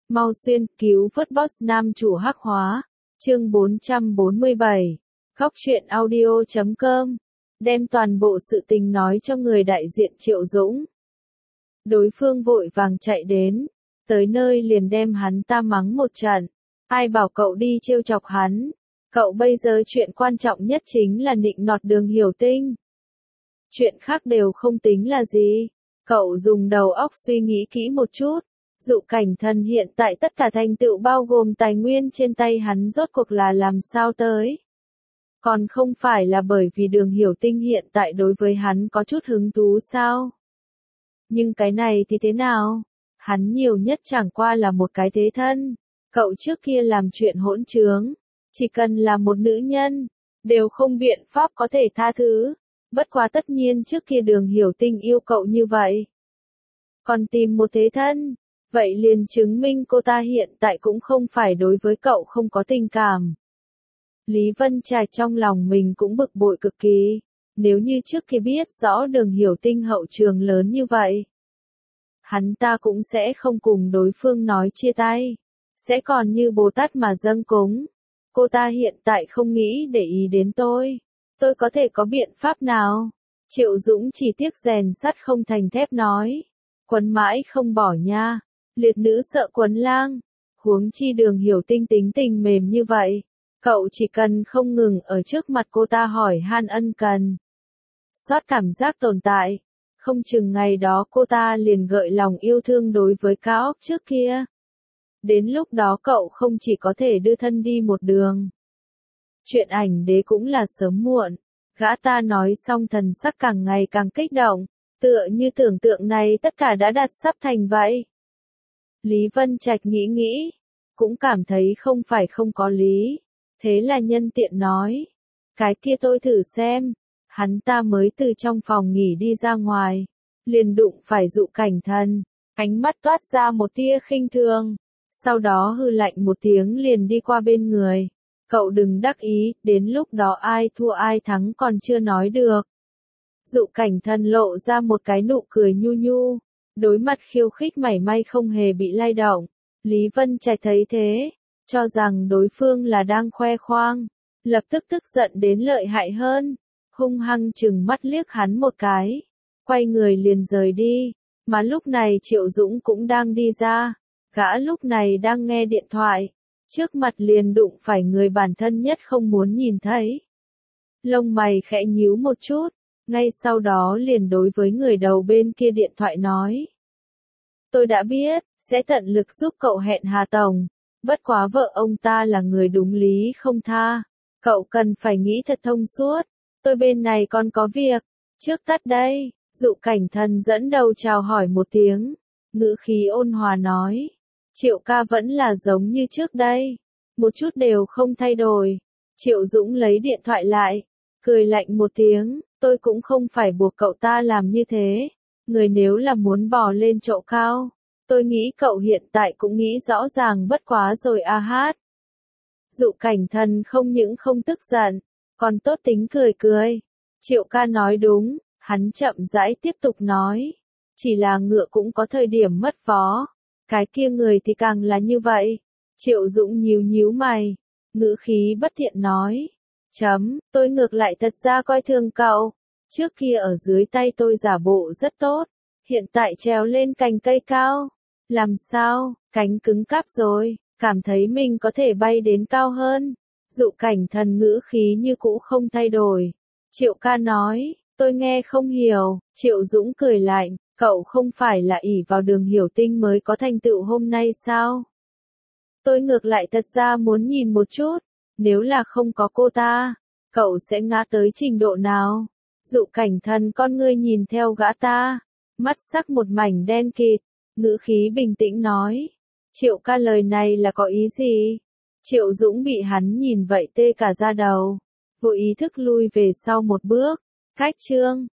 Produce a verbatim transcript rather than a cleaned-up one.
Mau xuyên, cứu vớt boss nam chủ hắc hóa. Chương bốn trăm bốn mươi bảy. Góc truyện audio chấm com. Đem toàn bộ sự tình nói cho người đại diện Triệu Dũng. Đối phương vội vàng chạy đến, tới nơi liền đem hắn ta mắng một trận. Ai bảo cậu đi trêu chọc hắn? Cậu bây giờ chuyện quan trọng nhất chính là nịnh nọt Đường Hiểu Tinh. Chuyện khác đều không tính là gì. Cậu dùng đầu óc suy nghĩ kỹ một chút. Dụ Cảnh Thần hiện tại tất cả thành tựu bao gồm tài nguyên trên tay hắn rốt cuộc là làm sao tới. Còn không phải là bởi vì Đường Hiểu Tinh hiện tại đối với hắn có chút hứng thú sao? Nhưng cái này thì thế nào? Hắn nhiều nhất chẳng qua là một cái thế thân. Cậu trước kia làm chuyện hỗn trướng. Chỉ cần là một nữ nhân, đều không biện pháp có thể tha thứ. Bất quá tất nhiên trước kia Đường Hiểu Tinh yêu cậu như vậy. Còn tìm một thế thân, vậy liền chứng minh cô ta hiện tại cũng không phải đối với cậu không có tình cảm. Lý Vân Trạch trong lòng mình cũng bực bội cực kỳ. Nếu như trước kia biết rõ Đường Hiểu Tinh hậu trường lớn như vậy, hắn ta cũng sẽ không cùng đối phương nói chia tay. Sẽ còn như Bồ Tát mà dâng cúng. Cô ta hiện tại không nghĩ để ý đến tôi. Tôi có thể có biện pháp nào? Triệu Dũng chỉ tiếc rèn sắt không thành thép nói. Quấn mãi không bỏ nha. Liệt nữ sợ quấn lang. Huống chi Đường Hiểu Tinh tính tình mềm như vậy. Cậu chỉ cần không ngừng ở trước mặt cô ta hỏi han ân cần. Xoát cảm giác tồn tại. Không chừng ngày đó cô ta liền gợi lòng yêu thương đối với Cao Ốc trước kia. Đến lúc đó cậu không chỉ có thể đưa thân đi một đường. Chuyện ảnh đế cũng là sớm muộn. Gã ta nói xong thần sắc càng ngày càng kích động. Tựa như tưởng tượng này tất cả đã đạt sắp thành vậy. Lý Vân Trạch nghĩ nghĩ. Cũng cảm thấy không phải không có lý. Thế là nhân tiện nói. Cái kia tôi thử xem. Hắn ta mới từ trong phòng nghỉ đi ra ngoài. Liền đụng phải Dụ Cảnh Thần. Ánh mắt toát ra một tia khinh thường. Sau đó hư lạnh một tiếng liền đi qua bên người. Cậu đừng đắc ý, đến lúc đó ai thua ai thắng còn chưa nói được. Dụ Cảnh Thần lộ ra một cái nụ cười nhu nhu. Đối mặt khiêu khích mảy may không hề bị lay động. Lý Vân Trạch thấy thế. Cho rằng đối phương là đang khoe khoang. Lập tức tức giận đến lợi hại hơn. Hung hăng chừng mắt liếc hắn một cái. Quay người liền rời đi. Mà lúc này Triệu Dũng cũng đang đi ra. Gã lúc này đang nghe điện thoại. Trước mặt liền đụng phải người bản thân nhất không muốn nhìn thấy. Lông mày khẽ nhíu một chút. Ngay sau đó liền đối với người đầu bên kia điện thoại nói. Tôi đã biết, sẽ tận lực giúp cậu hẹn Hà Tổng. Bất quá vợ ông ta là người đúng lý không tha. Cậu cần phải nghĩ thật thông suốt. Tôi bên này còn có việc. Trước tắt đây. Dụ Cảnh Thần dẫn đầu chào hỏi một tiếng. Ngữ khí ôn hòa nói. Triệu ca vẫn là giống như trước đây. Một chút đều không thay đổi. Triệu Dũng lấy điện thoại lại. Cười lạnh một tiếng. Tôi cũng không phải buộc cậu ta làm như thế. Người nếu là muốn bò lên chỗ cao. Tôi nghĩ cậu hiện tại cũng nghĩ rõ ràng bất quá rồi a hát. Dụ Cảnh Thần không những không tức giận. Còn tốt tính cười cười. Triệu ca nói đúng. Hắn chậm rãi tiếp tục nói. Chỉ là ngựa cũng có thời điểm mất vó. Cái kia người thì càng là như vậy. Triệu Dũng nhíu nhíu mày. Ngữ khí bất thiện nói. Chấm, tôi ngược lại thật ra coi thường cậu. Trước kia ở dưới tay tôi giả bộ rất tốt. Hiện tại trèo lên cành cây cao. Làm sao, cánh cứng cáp rồi. Cảm thấy mình có thể bay đến cao hơn. Dụ Cảnh Thần ngữ khí như cũ không thay đổi. Triệu ca nói. Tôi nghe không hiểu. Triệu Dũng cười lạnh. Cậu không phải là ỷ vào Đường Hiểu Tinh mới có thành tựu hôm nay sao? Tôi ngược lại thật ra muốn nhìn một chút. Nếu là không có cô ta, cậu sẽ ngã tới trình độ nào? Dụ Cảnh Thần con ngươi nhìn theo gã ta. Mắt sắc một mảnh đen kịt. Ngữ khí bình tĩnh nói. Triệu ca lời này là có ý gì? Triệu Dũng bị hắn nhìn vậy tê cả da đầu. Vô ý thức lui về sau một bước. Cách chương.